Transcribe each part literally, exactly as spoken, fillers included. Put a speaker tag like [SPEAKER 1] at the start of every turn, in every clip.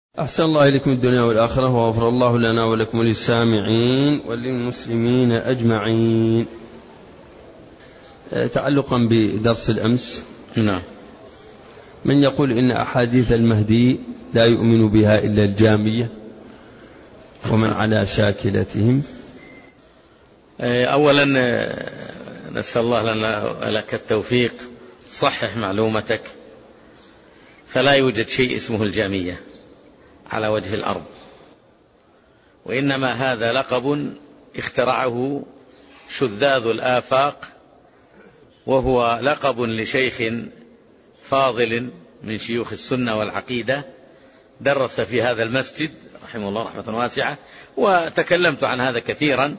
[SPEAKER 1] أحسن الله إليكم الدنيا والآخرة، وغفر الله لنا ولكم وللسامعين وللمسلمين أجمعين. تعلقا بدرس الأمس،
[SPEAKER 2] نعم.
[SPEAKER 1] من يقول إن أحاديث المهدي لا يؤمن بها إلا الجامية ومن على شاكلتهم.
[SPEAKER 2] أولا نسأل الله لنا لك التوفيق، صحح معلومتك، فلا يوجد شيء اسمه الجامية على وجه الأرض، وإنما هذا لقب اخترعه شذاذ الآفاق، وهو لقب لشيخ فاضل من شيوخ السنة والعقيدة درس في هذا المسجد رحمه الله رحمة واسعة، وتكلمت عن هذا كثيرا،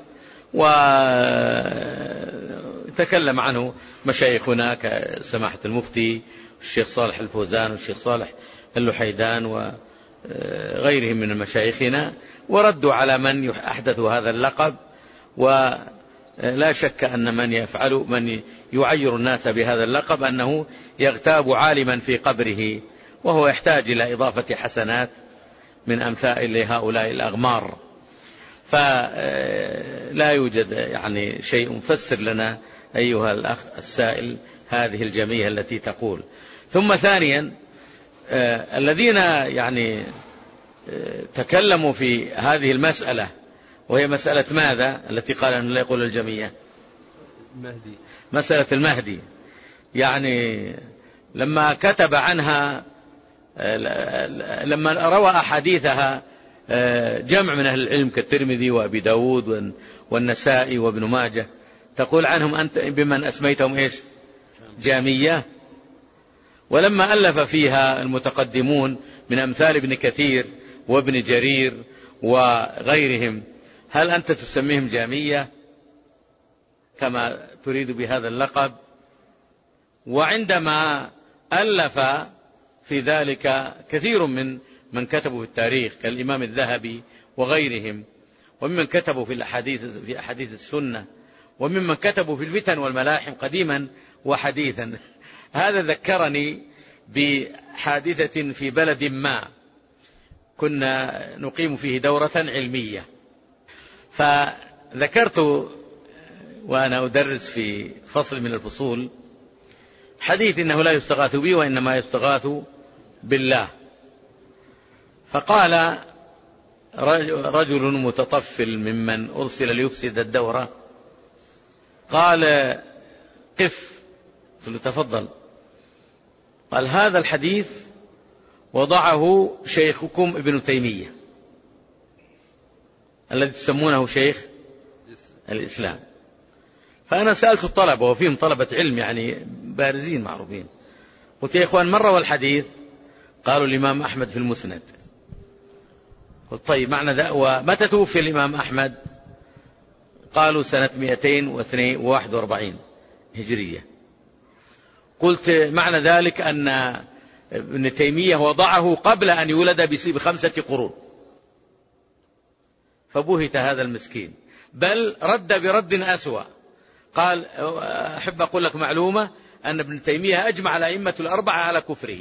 [SPEAKER 2] وتكلم عنه مشايخنا كسماحة المفتي الشيخ صالح الفوزان والشيخ صالح اللحيدان وغيرهم من مشايخنا، وردوا على من أحدثوا هذا اللقب. ولا شك أن من يفعل من يعير الناس بهذا اللقب أنه يغتاب عالما في قبره، وهو يحتاج إلى إضافة حسنات من أمثال هؤلاء الأغمار. فلا يوجد يعني شيء. فسر لنا أيها الأخ السائل هذه الجميع التي تقول. ثم ثانيا، الذين يعني تكلموا في هذه المسألة، وهي مسألة ماذا التي قال أنه لا يقول الجميع؟
[SPEAKER 1] المهدي.
[SPEAKER 2] مسألة المهدي، يعني لما كتب عنها، لما روى أحاديثها جمع من أهل العلم كالترمذي وأبي داود والنسائي وابن ماجه، تقول عنهم أنت بمن أسميتهم إيش؟ جامية. ولما ألف فيها المتقدمون من أمثال ابن كثير وابن جرير وغيرهم، هل أنت تسميهم جامية كما تريد بهذا اللقب؟ وعندما ألف في ذلك كثير من من كتبوا في التاريخ كالإمام الذهبي وغيرهم، وممن كتبوا في الأحاديث في أحاديث السنة، وممن كتبوا في الفتن والملاحم قديما وحديثا. هذا ذكرني بحادثة في بلد ما كنا نقيم فيه دورة علمية، فذكرت وأنا أدرس في فصل من الفصول حديث إنه لا يستغاث بي وإنما يستغاث بالله. فقال رجل متطفل ممن أرسل ليفسد الدورة، قال قف. قلت له تفضل. قال هذا الحديث وضعه شيخكم ابن تيمية الذي تسمونه شيخ الإسلام. فأنا سألت الطلبة وفيهم طلبة علم يعني بارزين معروفين، قلت يا إخوان من روى الحديث؟ قالوا الإمام أحمد في المسند. قلت طيب معنى ذا ومتى توفي الإمام أحمد؟ قالوا سنة مئتين وواحد وأربعين هجرية. قلت معنى ذلك أن ابن تيمية وضعه قبل أن يولد بخمسة قرون. فبهت هذا المسكين، بل رد برد أسوأ. قال أحب أقول لك معلومة أن ابن تيمية أجمع الأئمة الأربعة على كفره.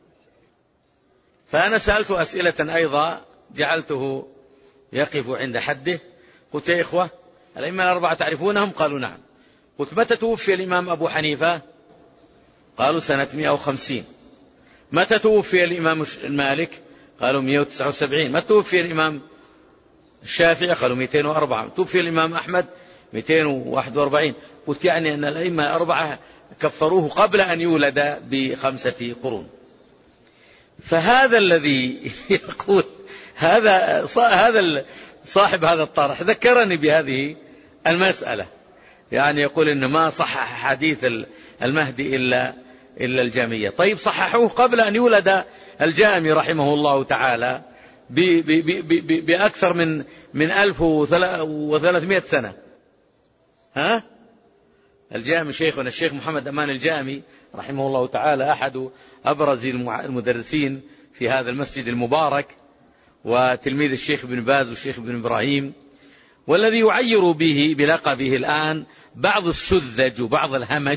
[SPEAKER 2] فأنا سألت أسئلة أيضا جعلته يقف عند حده. قلت يا إخوة الأئمة الأربعة تعرفونهم؟ قالوا نعم. قلت متى توفي الإمام أبو حنيفة؟ قالوا سنة مئة وخمسين. متى توفي الإمام مالك؟ قالوا مئة وتسعة وسبعين. متى توفي الإمام الشافعي؟ قالوا مئتين وأربعة. توفي الإمام أحمد مئتين وواحد وأربعين. قلت يعني أن الأئمة الأربعة كفروه قبل أن يولد بخمسة قرون. فهذا الذي يقول هذا هذا صاحب هذا الطرح ذكرني بهذه المسألة، يعني يقول إن ما صحح حديث المهدي إلا إلا الجامية. طيب صححوه قبل أن يولد الجامي رحمه الله تعالى بأكثر من من ألف وثلاثمائة سنة. ها الجامي شيخنا الشيخ محمد أمان الجامي رحمه الله تعالى أحد أبرز المدرسين في هذا المسجد المبارك، وتلميذ الشيخ ابن باز والشيخ ابن إبراهيم، والذي يعير به بلقبه الآن بعض السذج وبعض الهمج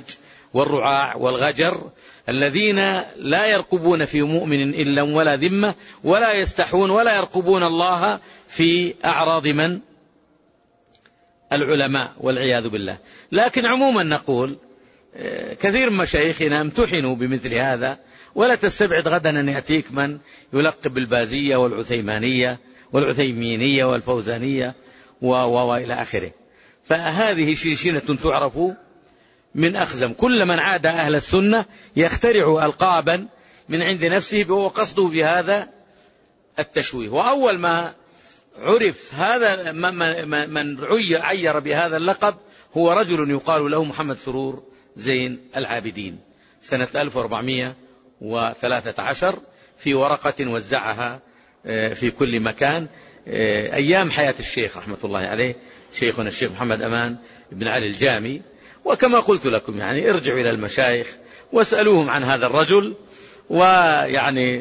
[SPEAKER 2] والرعاع والغجر الذين لا يرقبون في مؤمن إلا ولا ذمة ولا يستحون ولا يرقبون الله في أعراض من؟ العلماء والعياذ بالله. لكن عموما نقول كثير من مشايخنا امتحنوا بمثل هذا، ولا تستبعد غدا أن يأتيك من يلقب بالبازية والعثيمانية والعثيمينية والفوزانية وإلى آخره. فهذه شيشنة تعرف من أخزم. كل من عاد أهل السنة يخترع ألقابا من عند نفسه وقصده بهذا التشويه. وأول ما عرف هذا من عير بهذا اللقب هو رجل يقال له محمد سرور زين العابدين سنة ألف وأربعمائة وثلاثة عشر في ورقة وزعها في كل مكان أيام حياة الشيخ رحمة الله عليه، شيخنا الشيخ محمد أمان بن علي الجامي. وكما قلت لكم يعني ارجعوا إلى المشايخ واسألوهم عن هذا الرجل، ويعني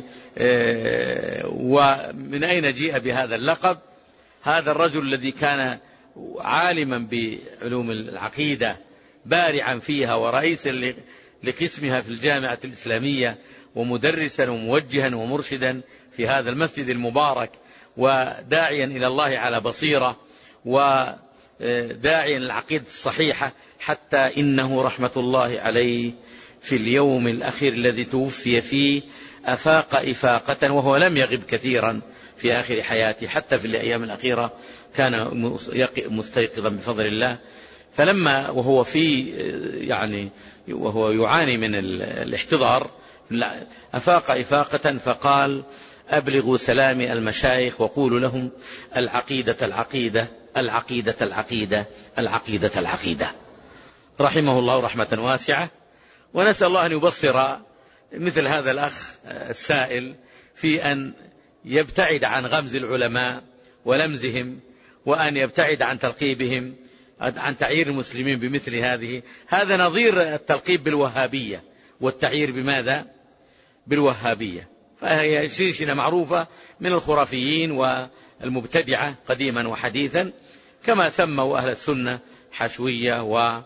[SPEAKER 2] ومن أين جاء بهذا اللقب. هذا الرجل الذي كان عالما بعلوم العقيدة بارعا فيها ورئيسا لقسمها في الجامعة الإسلامية ومدرسا وموجها ومرشدا في هذا المسجد المبارك، وداعيا إلى الله على بصيرة، وداعيا للعقيدة الصحيحة، حتى إنه رحمة الله عليه في اليوم الأخير الذي توفي فيه أفاق إفاقة، وهو لم يغب كثيرا في آخر حياته، حتى في الأيام الأخيرة كان مستيقظا بفضل الله. فلما وهو في يعني وهو يعاني من الاحتضار أفاق إفاقة فقال: أبلغوا سلامي المشايخ وقولوا لهم العقيدة العقيدة العقيدة العقيدة العقيدة العقيدة. رحمه الله رحمة واسعة. ونسأل الله أن يبصر مثل هذا الأخ السائل في أن يبتعد عن غمز العلماء ولمزهم، وأن يبتعد عن تلقيبهم، عن تعيير المسلمين بمثل هذه. هذا نظير التلقيب بالوهابية والتعيير بماذا؟ بالوهابية. فهي شيشنة معروفة من الخرافيين والمبتدعة قديما وحديثا، كما سموا أهل السنة حشوية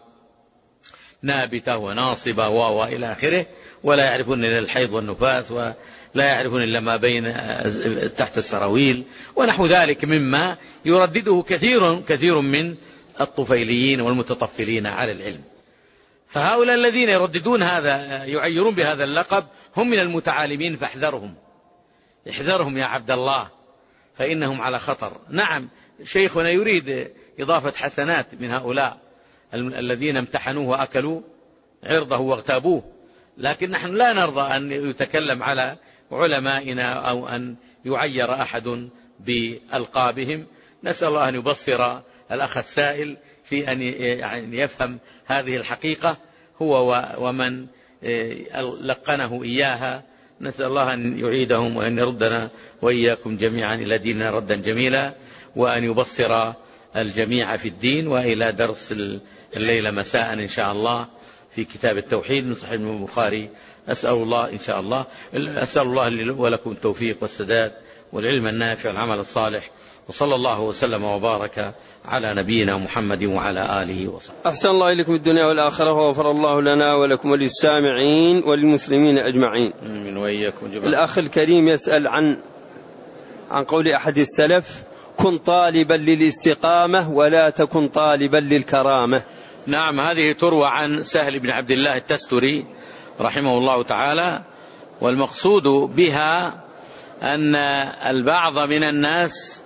[SPEAKER 2] ونابتة وناصبة وإلى آخره، ولا يعرفون إلا الحيض والنفاس، ولا يعرفون إلا ما بين تحت السراويل ونحو ذلك مما يردده كثير كثير من الطفيليين والمتطفلين على العلم. فهؤلاء الذين يرددون هذا يعيرون بهذا اللقب هم من المتعالمين، فاحذرهم احذرهم يا عبد الله، فإنهم على خطر. نعم شيخنا يريد إضافة حسنات من هؤلاء الذين امتحنوه وأكلوا عرضه واغتابوه، لكن نحن لا نرضى أن يتكلم على علمائنا أو أن يعير أحد بألقابهم. نسأل الله أن يبصر الأخ السائل في أن يفهم هذه الحقيقة هو ومن لقنه إياها. نسأل الله أن يعيدهم وأن يردنا وإياكم جميعا إلى ديننا ردا جميلا، وأن يبصر الجميع في الدين. وإلى درس الليلة مساء إن شاء الله في كتاب التوحيد من صحيح البخاري. أسأل الله إن شاء الله أسأل الله لي ولكم التوفيق والسداد والعلم النافع والعمل الصالح، وصلى الله وسلم وبارك على نبينا محمد وعلى آله وصحبه.
[SPEAKER 1] أحسن الله إليكم الدنيا والآخرة، وغفر الله لنا ولكم وللسامعين وللمسلمين أجمعين.
[SPEAKER 2] من وإياكم جميعا.
[SPEAKER 1] الأخ الكريم يسأل عن عن قول أحد السلف: كن طالبا للاستقامة ولا تكن طالبا للكرامة.
[SPEAKER 2] نعم، هذه تروى عن سهل بن عبد الله التستري رحمه الله تعالى، والمقصود بها أن البعض من الناس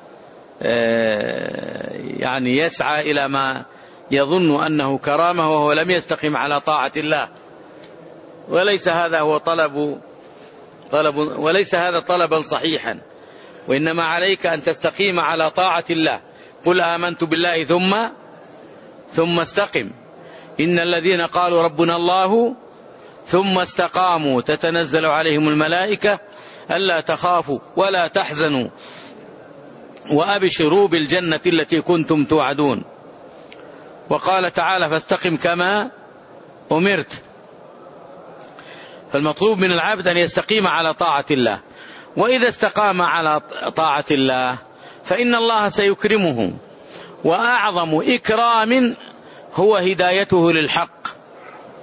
[SPEAKER 2] يعني يسعى إلى ما يظن أنه كرامة وهو لم يستقم على طاعة الله، وليس هذا هو طلب طلب وليس هذا طلبا صحيحا، وإنما عليك أن تستقيم على طاعة الله. قل آمنت بالله ثم ثم استقم. إن الذين قالوا ربنا الله ثم استقاموا تتنزل عليهم الملائكة ألا تخافوا ولا تحزنوا وأبشروا بالجنة التي كنتم توعدون. وقال تعالى: فاستقم كما أمرت. فالمطلوب من العبد أن يستقيم على طاعة الله، وإذا استقام على طاعة الله فإن الله سيكرمه، وأعظم إكرام هو هدايته للحق.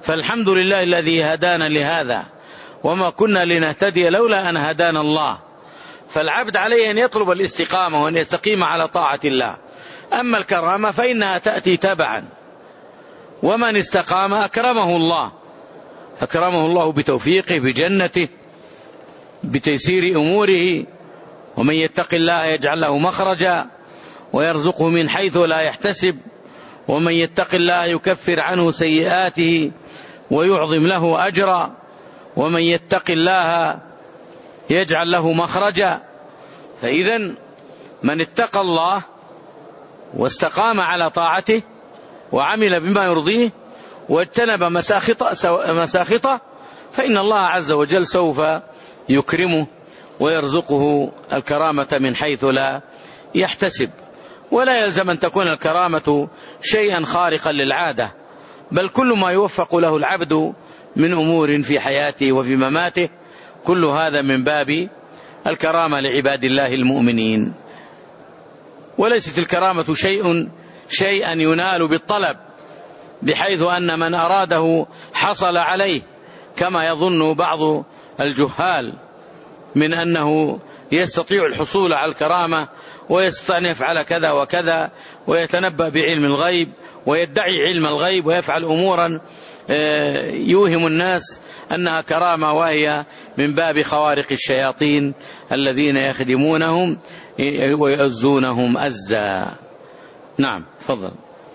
[SPEAKER 2] فالحمد لله الذي هدانا لهذا وما كنا لنهتدي لولا أن هدانا الله. فالعبد عليه أن يطلب الاستقامة وأن يستقيم على طاعة الله. أما الكرامة فإنها تأتي تبعا، ومن استقام أكرمه الله، أكرمه الله بتوفيقه بجنته بتيسير أموره. ومن يتق الله يجعل له مخرجا ويرزقه من حيث لا يحتسب، ومن يتق الله يكفر عنه سيئاته ويعظم له أجرا، ومن يتق الله يجعل له مخرجا. فإذا من اتقى الله واستقام على طاعته وعمل بما يرضيه واجتنب مساخطه فإن الله عز وجل سوف يكرمه ويرزقه الكرامة من حيث لا يحتسب. ولا يلزم أن تكون الكرامة شيئا خارقا للعادة، بل كل ما يوفق له العبد من أمور في حياته وفي مماته كل هذا من باب الكرامة لعباد الله المؤمنين. وليست الكرامة شيء شيئا ينال بالطلب بحيث أن من أراده حصل عليه، كما يظن بعض الجهال من أنه يستطيع الحصول على الكرامة ويستطيع أن يفعل كذا وكذا ويتنبأ بعلم الغيب ويدعي علم الغيب ويفعل أمورا يوهم الناس أنها كرامة، وهي من باب خوارق الشياطين الذين يخدمونهم ويؤزونهم أزا. نعم تفضل.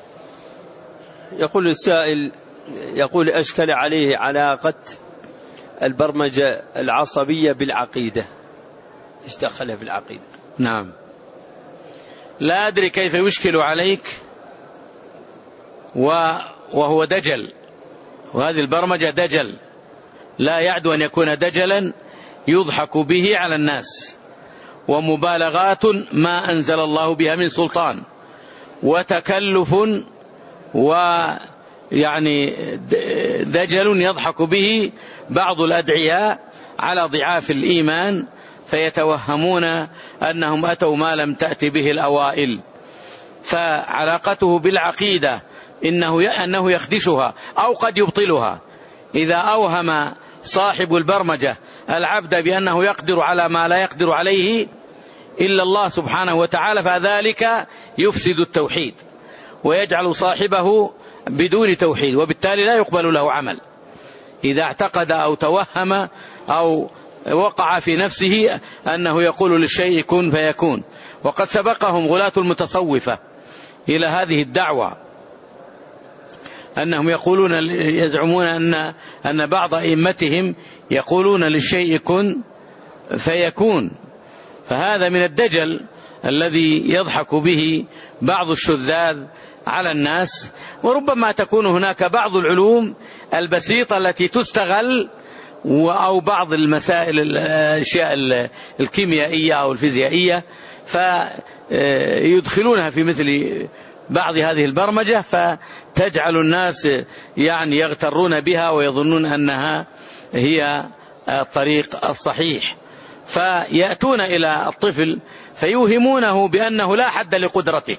[SPEAKER 1] يقول السائل، يقول أشكل عليه علاقة البرمجة العصبية بالعقيدة، إيش دخلها في العقيدة؟
[SPEAKER 2] نعم لا أدري كيف يشكل عليك وهو دجل، وهذه البرمجة دجل لا يعدو أن يكون دجلا يضحك به على الناس، ومبالغات ما أنزل الله بها من سلطان، وتكلف ويعني دجل يضحك به بعض الأدعياء على ضعاف الإيمان فيتوهمون أنهم أتوا ما لم تأتي به الأوائل. فعلاقته بالعقيدة إنه أنه يخدشها أو قد يبطلها. إذا أوهم صاحب البرمجة العبد بأنه يقدر على ما لا يقدر عليه إلا الله سبحانه وتعالى فذلك يفسد التوحيد ويجعل صاحبه بدون توحيد، وبالتالي لا يقبل له عمل. إذا اعتقد أو توهم أو وقع في نفسه أنه يقول للشيء كن فيكون. وقد سبقهم غلاة المتصوفة إلى هذه الدعوة، أنهم يقولون يزعمون أن أن بعض أئمتهم يقولون للشيء كن فيكون. فهذا من الدجل الذي يضحك به بعض الشذاذ على الناس. وربما تكون هناك بعض العلوم البسيطة التي تستغل، أو بعض المسائل الأشياء الكيميائية أو الفيزيائية فيدخلونها في مثل بعض هذه البرمجة فتجعل الناس يعني يغترون بها ويظنون أنها هي الطريق الصحيح، فيأتون إلى الطفل فيوهمونه بأنه لا حد لقدرته،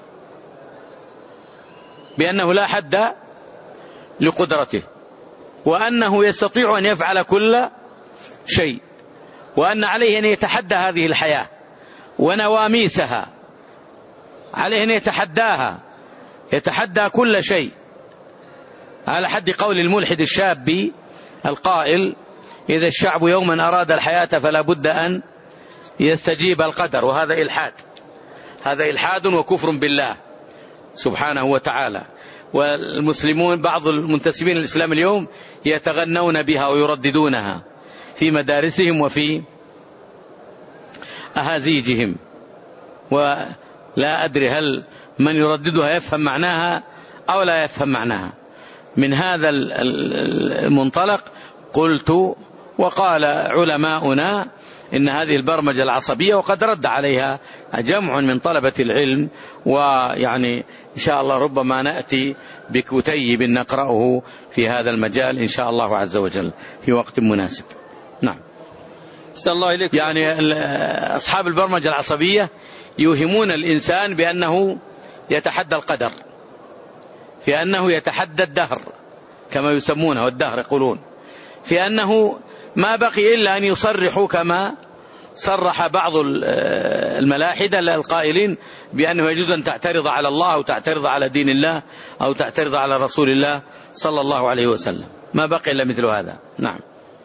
[SPEAKER 2] بأنه لا حد لقدرته وأنه يستطيع أن يفعل كل شيء، وأن عليه أن يتحدى هذه الحياة ونواميسها، عليه أن يتحداها، يتحدى كل شيء، على حد قول الملحد الشاب القائل: إذا الشعب يوما أراد الحياة فلا بد أن يستجيب القدر. وهذا إلحاد، هذا إلحاد وكفر بالله سبحانه وتعالى. والمسلمون بعض المنتسبين للإسلام اليوم يتغنون بها ويرددونها في مدارسهم وفي أهازيجهم، ولا أدري هل من يرددها يفهم معناها أو لا يفهم معناها. من هذا المنطلق قلت وقال علماؤنا إن هذه البرمجة العصبية، وقد رد عليها جمع من طلبة العلم، ويعني إن شاء الله ربما نأتي بكتيب نقرأه في هذا المجال إن شاء الله عز وجل في وقت مناسب. نعم.
[SPEAKER 1] أحسن الله إليك.
[SPEAKER 2] يعني أصحاب البرمجة العصبية يوهمون الإنسان بأنه يتحدى القدر، في أنه يتحدى الدهر، كما يسمونه والدهر يقولون، في أنه ما بقي إلا أن يصرحوا كما صرح بعض الملاحدة القائلين بأنه يجوز أن تعترض على الله أو تعترض على دين الله أو تعترض على رسول الله صلى الله عليه وسلم، ما بقي إلا مثل هذا. نعم.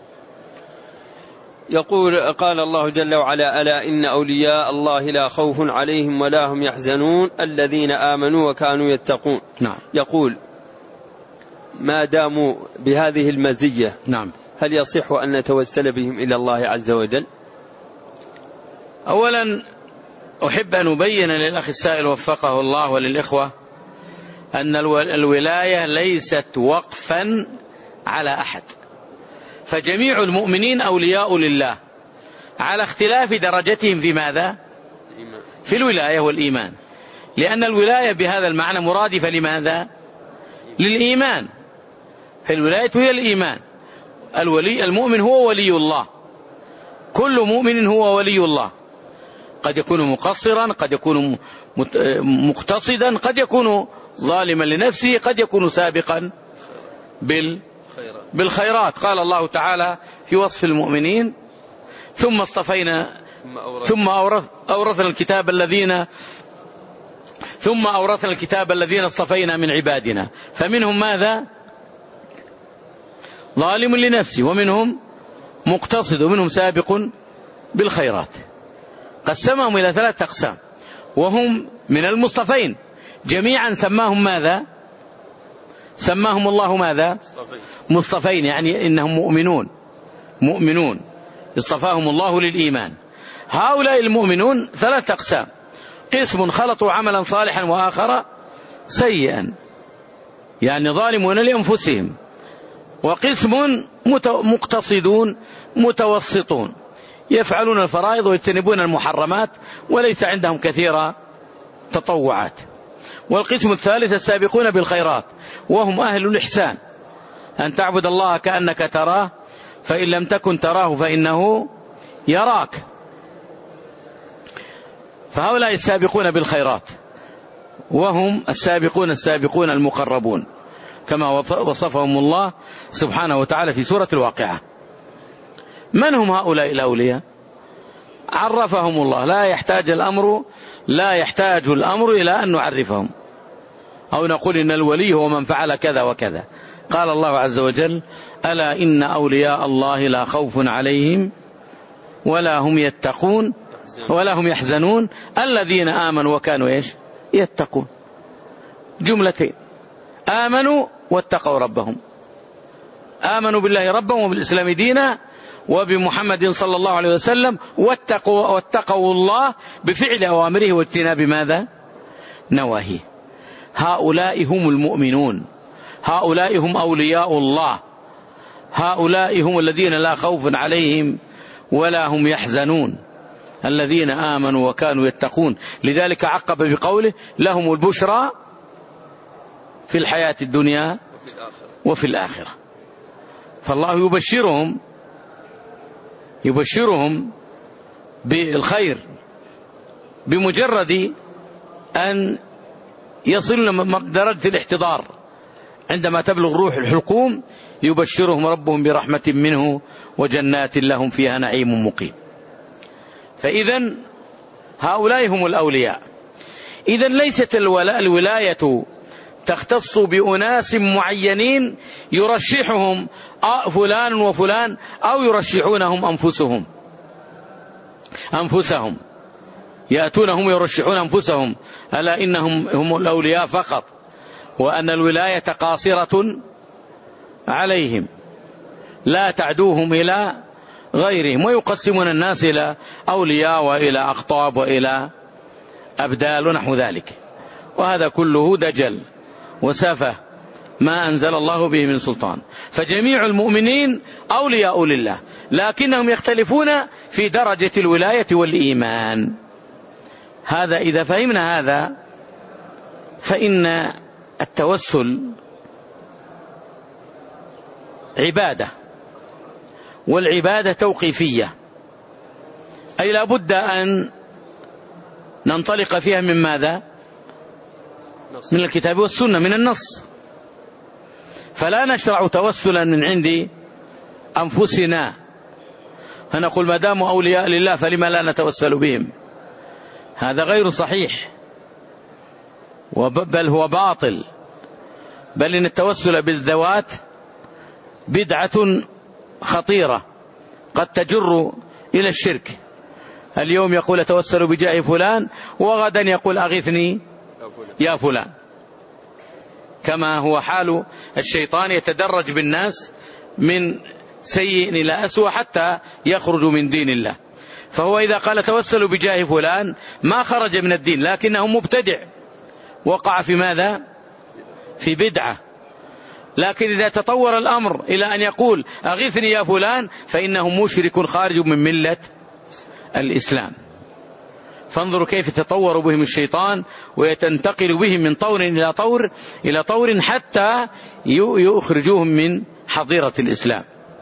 [SPEAKER 1] يقول قال الله جل وعلا: ألا إن أولياء الله لا خوف عليهم ولا هم يحزنون الذين آمنوا وكانوا يتقون.
[SPEAKER 2] نعم.
[SPEAKER 1] يقول: ما داموا بهذه المزية
[SPEAKER 2] نعم
[SPEAKER 1] هل يصح أن نتوسل بهم إلى الله عز وجل؟
[SPEAKER 2] أولا أحب أن أبين للأخ السائل وفقه الله وللإخوة أن الولاية ليست وقفا على أحد، فجميع المؤمنين أولياء لله على اختلاف درجتهم في ماذا؟ في الولاية والإيمان، لأن الولاية بهذا المعنى مرادفة لماذا؟ للإيمان، فالولاية هي الإيمان. الولي المؤمن هو ولي الله، كل مؤمن هو ولي الله، قد يكون مقصرا، قد يكون مقتصدا، قد يكون ظالما لنفسه، قد يكون سابقا بالخيرات. قال الله تعالى في وصف المؤمنين: ثم اصطفينا ثم أورثنا الكتاب الذين ثم أورثنا الكتاب الذين اصطفينا من عبادنا فمنهم ماذا؟ ظالم لنفسه، ومنهم مقتصد، ومنهم سابق بالخيرات. قسمهم إلى ثلاثة أقسام، وهم من المصطفين جميعا. سماهم ماذا؟ سماهم الله ماذا؟ مصطفين، يعني إنهم مؤمنون مؤمنون اصطفاهم الله للإيمان. هؤلاء المؤمنون ثلاثة أقسام: قسم خلطوا عملا صالحا وآخر سيئا، يعني ظالمون لأنفسهم، وقسم مقتصدون متوسطون يفعلون الفرائض ويجتنبون المحرمات وليس عندهم كثير تطوعات، والقسم الثالث السابقون بالخيرات وهم أهل الإحسان، أن تعبد الله كأنك تراه فإن لم تكن تراه فإنه يراك. فهؤلاء السابقون بالخيرات وهم السابقون السابقون المقربون كما وصفهم الله سبحانه وتعالى في سورة الواقعة. من هم هؤلاء الأولياء؟ عرفهم الله، لا يحتاج الأمر لا يحتاج الأمر إلى أن نعرفهم أو نقول إن الولي هو من فعل كذا وكذا. قال الله عز وجل: ألا إن أولياء الله لا خوف عليهم ولا هم يتقون ولا هم يحزنون الذين آمنوا وكانوا إيش؟ يتقون. جملتين: آمنوا واتقوا ربهم، آمنوا بالله ربا وبالإسلام دينا وبمحمد صلى الله عليه وسلم، واتقوا, واتقوا الله بفعل أوامره واجتناب ماذا؟ نواهيه. هؤلاء هم المؤمنون، هؤلاء هم أولياء الله، هؤلاء هم الذين لا خوف عليهم ولا هم يحزنون الذين آمنوا وكانوا يتقون. لذلك عقب بقوله: لهم البشرى في الحياة الدنيا وفي الآخرة. فالله يبشرهم يبشرهم بالخير بمجرد أن يصلون درجة الاحتضار. عندما تبلغ روح الحلقوم يبشرهم ربهم برحمة منه وجنات لهم فيها نعيم مقيم. فإذا هؤلاء هم الأولياء. إذا ليست الولاية تختص بأناس معينين يرشحهم فلان وفلان أو يرشحونهم أنفسهم أنفسهم يأتونهم يرشحون أنفسهم. ألا إنهم هم الأولياء فقط، وأن الولاية قاصرة عليهم لا تعدوهم إلى غيرهم، ويقسمون الناس إلى أولياء وإلى أقطاب وإلى أبدال ونحو ذلك، وهذا كله دجل وسفه ما أنزل الله به من سلطان. فجميع المؤمنين أولياء لله، لكنهم يختلفون في درجة الولاية والإيمان. هذا إذا فهمنا هذا فإن التوسل عبادة، والعبادة توقيفية، أي لا بد أن ننطلق فيها من ماذا؟ من الكتاب والسنة، من النص. فلا نشرع توسلا من عند أنفسنا فنقول ما داموا أولياء لله فلما لا نتوسل بهم. هذا غير صحيح بل هو باطل، بل إن التوسل بالذوات بدعة خطيرة قد تجر إلى الشرك. اليوم يقول أتوسل بجاه فلان وغدا يقول أغثني يا فلان، كما هو حال الشيطان يتدرج بالناس من سيء إلى أسوأ حتى يخرج من دين الله. فهو إذا قال توسلوا بجاه فلان ما خرج من الدين، لكنه مبتدع وقع في ماذا؟ في بدعة. لكن إذا تطور الأمر إلى أن يقول أغثني يا فلان فإنه مشرك خارج من ملة الإسلام. فانظروا كيف تطور بهم الشيطان ويتنتقل بهم من طور إلى طور إلى طور حتى يخرجوهم من حظيرة الإسلام.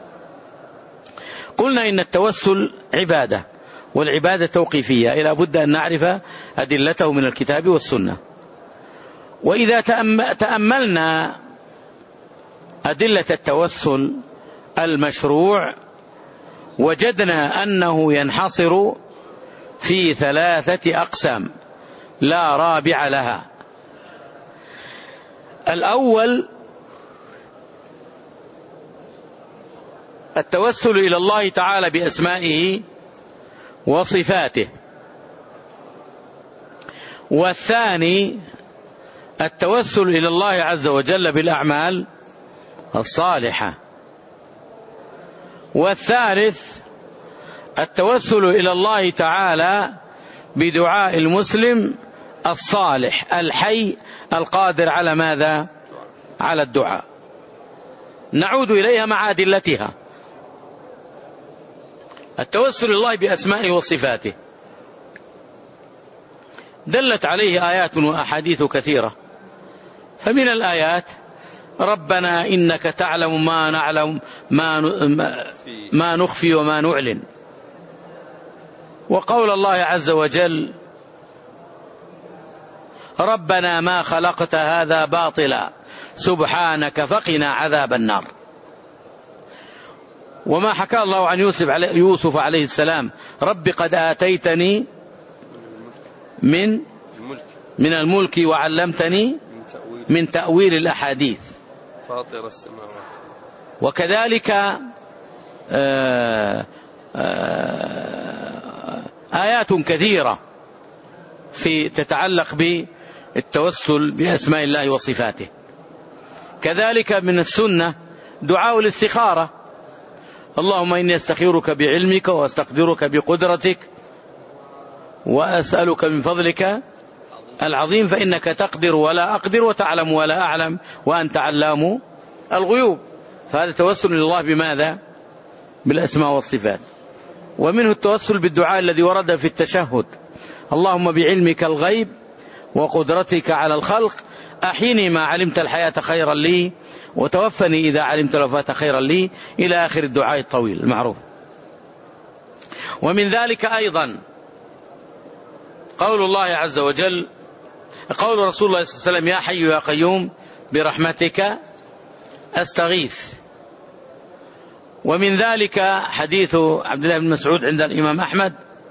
[SPEAKER 2] قلنا إن التوسل عبادة، والعبادة توقيفية، إلى بد أن نعرف أدلته من الكتاب والسنة. وإذا تأملنا أدلة التوسل المشروع وجدنا أنه ينحصر في ثلاثة أقسام لا رابع لها. الأول التوسل إلى الله تعالى بأسمائه وصفاته، والثاني التوسل إلى الله عز وجل بالأعمال الصالحة، والثالث التوسل إلى الله تعالى بدعاء المسلم الصالح الحي القادر على ماذا؟ على الدعاء. نعود إليها مع أدلتها. التوسل إلى الله بأسمائه وصفاته دلت عليه آيات وأحاديث كثيرة. فمن الآيات ربنا إنك تعلم ما نعلم ما ما نخفي وما نعلن، وقول الله عز وجل ربنا ما خلقت هذا باطلا سبحانك فقنا عذاب النار. وما حكى الله عن يوسف عليه, يوسف عليه السلام رب قد آتيتني من من الملك وعلمتني من تأويل الأحاديث
[SPEAKER 1] فاطر السماوات.
[SPEAKER 2] وكذلك آآ آآ آيات كثيرة في تتعلق بالتوسل بأسماء الله وصفاته. كذلك من السنة دعاء الاستخارة، اللهم إني أستخيرك بعلمك وأستقدرك بقدرتك وأسألك من فضلك العظيم فإنك تقدر ولا أقدر وتعلم ولا أعلم وأنت علام الغيوب. فهذا توسل لله بماذا؟ بالأسماء والصفات. ومنه التوسل بالدعاء الذي ورد في التشهد، اللهم بعلمك الغيب وقدرتك على الخلق أحيني ما علمت الحياة خيرا لي وتوفني إذا علمت الوفاة خيرا لي، إلى آخر الدعاء الطويل المعروف. ومن ذلك أيضا قول الله عز وجل، قول رسول الله صلى الله عليه وسلم يا حي يا قيوم برحمتك أستغيث. ومن ذلك حديث عبد الله بن مسعود عند الإمام أحمد،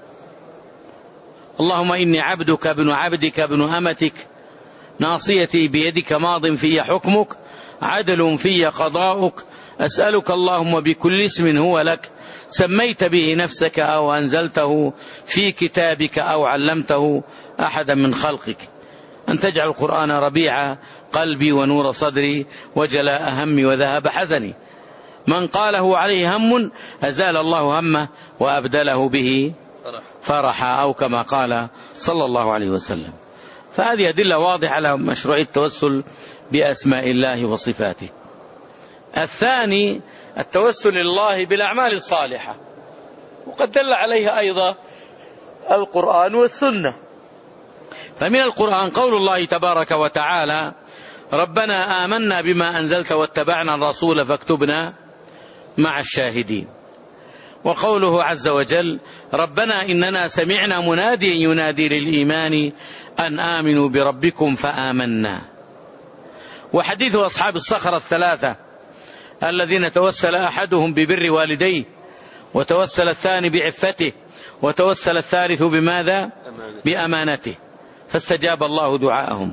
[SPEAKER 2] اللهم إني عبدك ابن عبدك ابن أمتك ناصيتي بيدك ماض في حكمك عدل في قضاؤك أسألك اللهم بكل اسم هو لك سميت به نفسك أو أنزلته في كتابك أو علمته أحدا من خلقك أن تجعل القرآن ربيع قلبي ونور صدري وجلاء همي وذهب حزني. من قاله عليه هم أزال الله همه وأبدله به فرحا، أو كما قال صلى الله عليه وسلم. فهذه أدلة واضحة على مشروعية التوسل بأسماء الله وصفاته. الثاني التوسل لله بالأعمال الصالحة، وقد دل عليها أيضا القرآن والسنة. فمن القرآن قول الله تبارك وتعالى ربنا آمنا بما أنزلت واتبعنا الرسول فاكتبنا مع الشاهدين. وقوله عز وجل ربنا إننا سمعنا مناديا ينادي للإيمان أن آمنوا بربكم فآمنا. وحديث أصحاب الصخرة الثلاثة الذين توسل أحدهم ببر والديه، وتوسل الثاني بعفته، وتوسل الثالث بماذا؟ بأمانته، فاستجاب الله دعاءهم.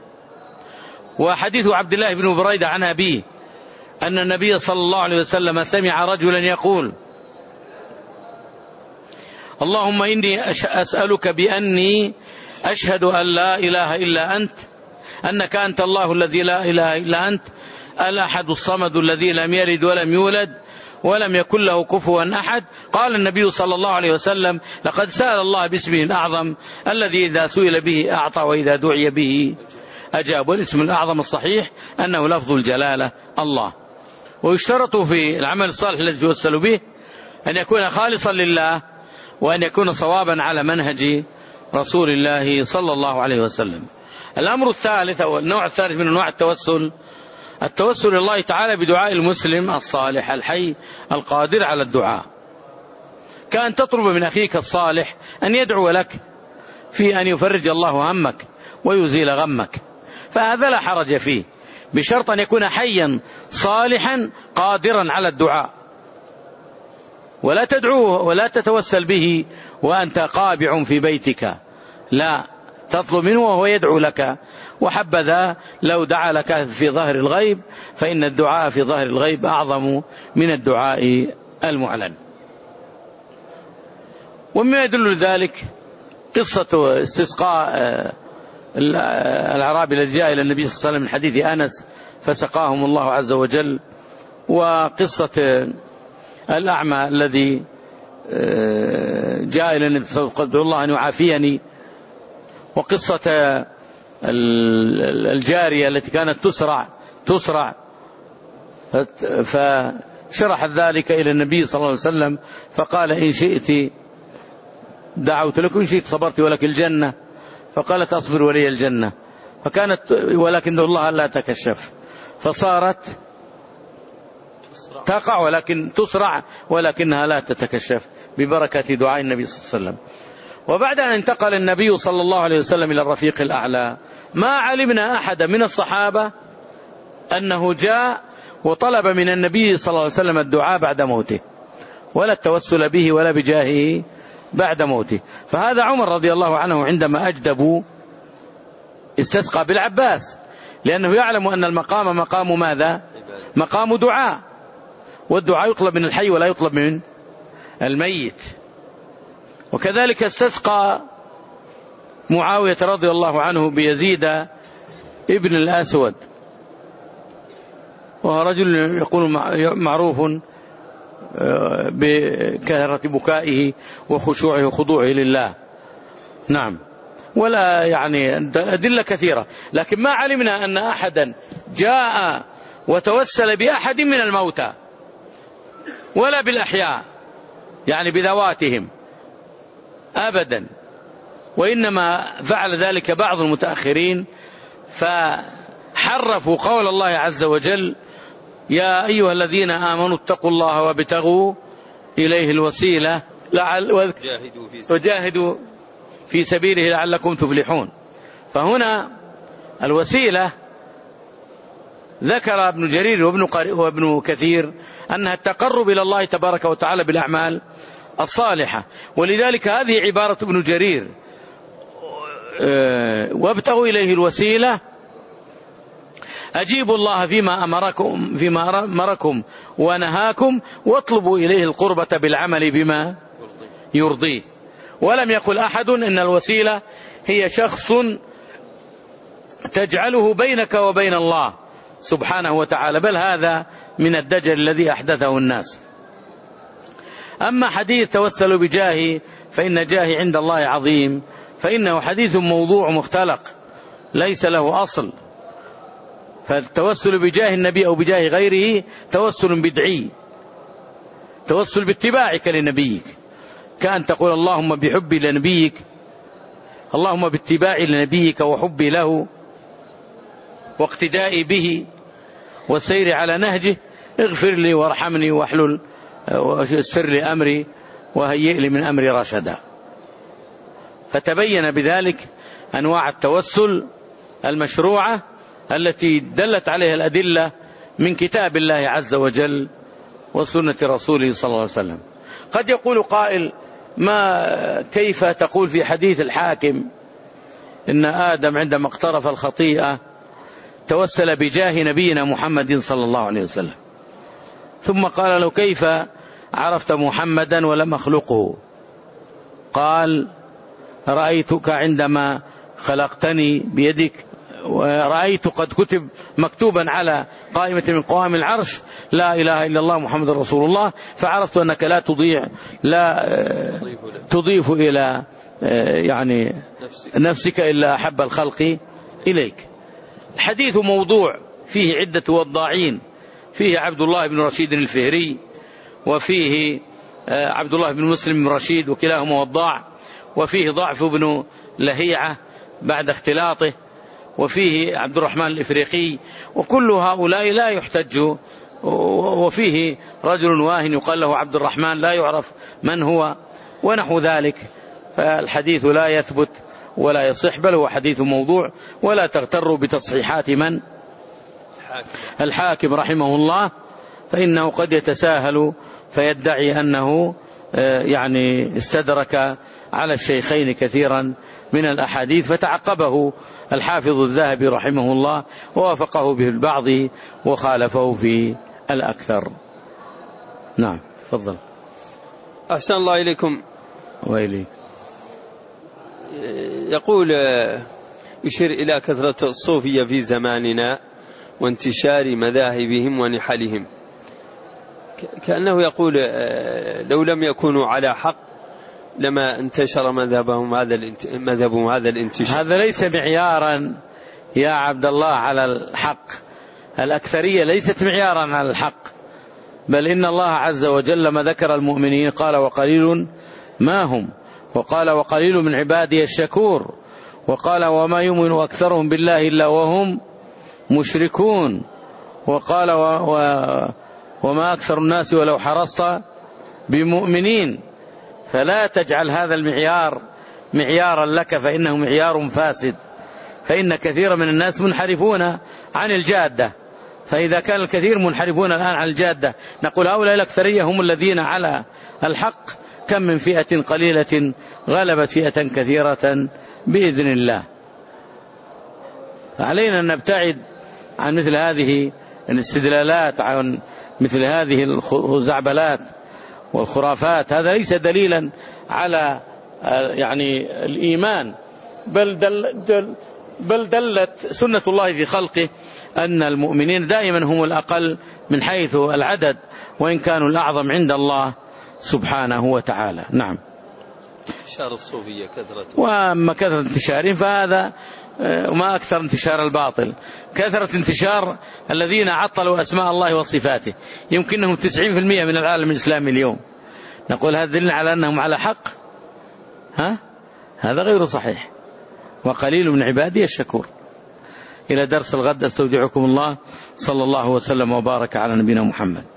[SPEAKER 2] وحديث عبد الله بن بريدة عن أبيه أن النبي صلى الله عليه وسلم سمع رجلا يقول: اللهم إني أسألك بأني أشهد أن لا إله إلا أنت، أنك أنت الله الذي لا إله إلا أنت، الأحد الصمد الذي لم يلد ولم يولد ولم يكن له كفوا أحد. قال النبي صلى الله عليه وسلم: لقد سأل الله باسمه الأعظم الذي إذا سئل به أعطى وإذا دعي به أجاب. والاسم الأعظم الصحيح أنه لفظ الجلالة الله. ويشترط في العمل الصالح الذي يتوسل به أن يكون خالصا لله، وأن يكون صوابا على منهج رسول الله صلى الله عليه وسلم. الأمر الثالث أو النوع الثالث من أنواع التوسل، التوسل إلى الله تعالى بدعاء المسلم الصالح الحي القادر على الدعاء، كأن تطلب من أخيك الصالح أن يدعو لك في أن يفرج الله همك ويزيل غمك، فهذا لا حرج فيه، بشرط أن يكون حيا صالحا قادرا على الدعاء. ولا تدعوه ولا تتوسل به وأنت قابع في بيتك، لا، تطلب منه وهو يدعو لك. وحبذا لو دعا لك في ظهر الغيب، فإن الدعاء في ظهر الغيب أعظم من الدعاء المعلن. ومما يدل ذلك قصة استسقاء الأعرابي الذي جاء إلى النبي صلى الله عليه وسلم من حديث أنس فسقاهم الله عز وجل، وقصة الأعمى الذي جاء إلى النبي صلى الله عليه وسلم: الله أن يعافيني، وقصة الجارية التي كانت تسرع تسرع فشرح ذلك إلى النبي صلى الله عليه وسلم فقال: إن شئت دعوت لك، إن شئت صبرت ولك الجنة. فقالت: أصبر ولي الجنة. فكانت ولكن الله لا تكشف، فصارت تقع ولكن تسرع ولكنها لا تتكشف ببركة دعاء النبي صلى الله عليه وسلم. وبعد أن انتقل النبي صلى الله عليه وسلم إلى الرفيق الأعلى، ما علمنا أحد من الصحابة أنه جاء وطلب من النبي صلى الله عليه وسلم الدعاء بعد موته، ولا التوسل به ولا بجاهه بعد موته. فهذا عمر رضي الله عنه عندما أجدبوا استسقى بالعباس، لأنه يعلم أن المقام مقام ماذا؟ مقام دعاء، والدعاء يطلب من الحي ولا يطلب من الميت. وكذلك استسقى معاوية رضي الله عنه بيزيد ابن الأسود، وهو رجل يقول معروف بكثرة بكائه وخشوعه وخضوعه لله. نعم، ولا يعني أدلة كثيرة، لكن ما علمنا أن أحدا جاء وتوسل بأحد من الموتى ولا بالأحياء، يعني بذواتهم أبدا، وإنما فعل ذلك بعض المتأخرين فحرفوا قول الله عز وجل: يا أيها الذين آمنوا اتقوا الله وابتغوا إليه الوسيلة وجاهدوا في سبيله لعلكم تفلحون. فهنا الوسيلة ذكر ابن جرير وابن كثير أنها التقرب إلى الله تبارك وتعالى بالأعمال الصالحة، ولذلك هذه عبارة ابن جرير: وابتغوا إليه الوسيلة، أجيبوا الله فيما أمركم فيما أمركم ونهاكم، واطلبوا إليه القربة بالعمل بما يرضيه. ولم يقل أحد إن الوسيلة هي شخص تجعله بينك وبين الله سبحانه وتعالى، بل هذا من الدجل الذي أحدثه الناس. أما حديث توسلوا بجاهي فإن جاهي عند الله عظيم، فإنه حديث موضوع مختلق ليس له أصل. فالتوسل بجاه النبي أو بجاه غيره توسل بدعي، توسل باتباعك لنبيك، كأن تقول: اللهم بحبي لنبيك، اللهم باتباعي لنبيك وحبي له واقتدائي به والسير على نهجه اغفر لي وارحمني واحلل ويسر لي أمري وهيئ لي من أمري رشدا. فتبين بذلك أنواع التوسل المشروعة التي دلت عليها الأدلة من كتاب الله عز وجل وسنة رسوله صلى الله عليه وسلم. قد يقول قائل: ما كيف تقول في حديث الحاكم إن آدم عندما اقترف الخطيئة توسل بجاه نبينا محمد صلى الله عليه وسلم، ثم قال له: كيف عرفت محمدا ولم أخلقه؟ قال: رأيتك عندما خلقتني بيدك، ورأيت قد كتب مكتوبا على قائمة من قوائم العرش لا إله إلا الله محمد رسول الله، فعرفت أنك لا تضيع لا تضيف إلى يعني نفسك إلا أحب الخلق إليك. الحديث موضوع فيه عدة وضاعين، فيه عبد الله بن رشيد الفهري، وفيه عبد الله بن مسلم بن رشيد، وكلاهما وضاع، وفيه ضعف بن لهيعة بعد اختلاطه، وفيه عبد الرحمن الإفريقي، وكل هؤلاء لا يحتج، وفيه رجل واهن يقال له عبد الرحمن لا يعرف من هو، ونحو ذلك. فالحديث لا يثبت ولا يصح، بل هو حديث موضوع. ولا تغتروا بتصحيحات من؟ الحاكم رحمه الله، فإنه قد يتساهل فيدعي أنه يعني استدرك على الشيخين كثيرا من الأحاديث، فتعقبه الحافظ الذهبي رحمه الله ووافقه به البعض وخالفه في الأكثر. نعم، تفضل.
[SPEAKER 1] أحسن الله إليكم.
[SPEAKER 2] وإليك.
[SPEAKER 1] يقول يشير إلى كثرة الصوفية في زماننا وانتشار مذاهبهم ونحلهم، كأنه يقول لو لم يكونوا على حق لما انتشر مذهبهم هذا مذهبهم هذا الانتشار.
[SPEAKER 2] هذا ليس معيارا يا عبد الله على الحق، الأكثرية ليست معيارا على الحق، بل إن الله عز وجل لما ذكر المؤمنين قال: وقليل ما هم، وقال: وقليل من عبادي الشكور، وقال: وما يؤمن أكثرهم بالله إلا وهم مشركون، وقال: و و وما أكثر الناس ولو حرصت بمؤمنين. فلا تجعل هذا المعيار معيارا لك، فإنه معيار فاسد، فإن كثير من الناس منحرفون عن الجادة. فإذا كان الكثير منحرفون الآن عن الجادة، نقول هؤلاء الأكثرية هم الذين على الحق. كم من فئة قليلة غلبت فئة كثيرة بإذن الله. علينا أن نبتعد عن مثل هذه الاستدلالات، عن مثل هذه الزعبلات والخرافات. هذا ليس دليلا على يعني الإيمان، بل, دل دل بل دلت سنة الله في خلقه أن المؤمنين دائما هم الأقل من حيث العدد، وإن كانوا الأعظم عند الله سبحانه وتعالى. نعم.
[SPEAKER 1] انتشار الصوفية كثرة،
[SPEAKER 2] وأما كثرة انتشارهم فهذا وما أكثر انتشار الباطل. كثرة انتشار الذين عطلوا أسماء الله وصفاته، يمكنهم تسعين بالمئة من العالم الإسلامي اليوم. نقول هذا دليل على أنهم على حق؟ ها؟ هذا غير صحيح. وقليل من عبادي الشكور. إلى درس الغد، استودعكم الله، صلى الله وسلم وبارك على نبينا محمد.